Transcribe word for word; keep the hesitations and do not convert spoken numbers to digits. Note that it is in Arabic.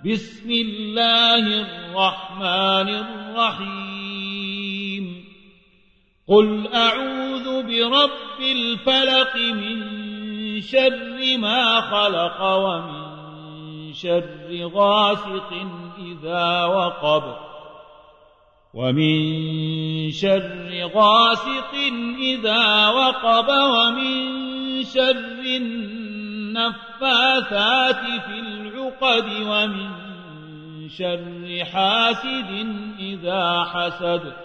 بسم الله الرحمن الرحيم قل أعوذ برب الفلق من شر ما خلق ومن شر غاسق إذا وقب ومن شر غاسق إذا وقب ومن شر النفاثات في العقد ومن شر حاسد إذا حسد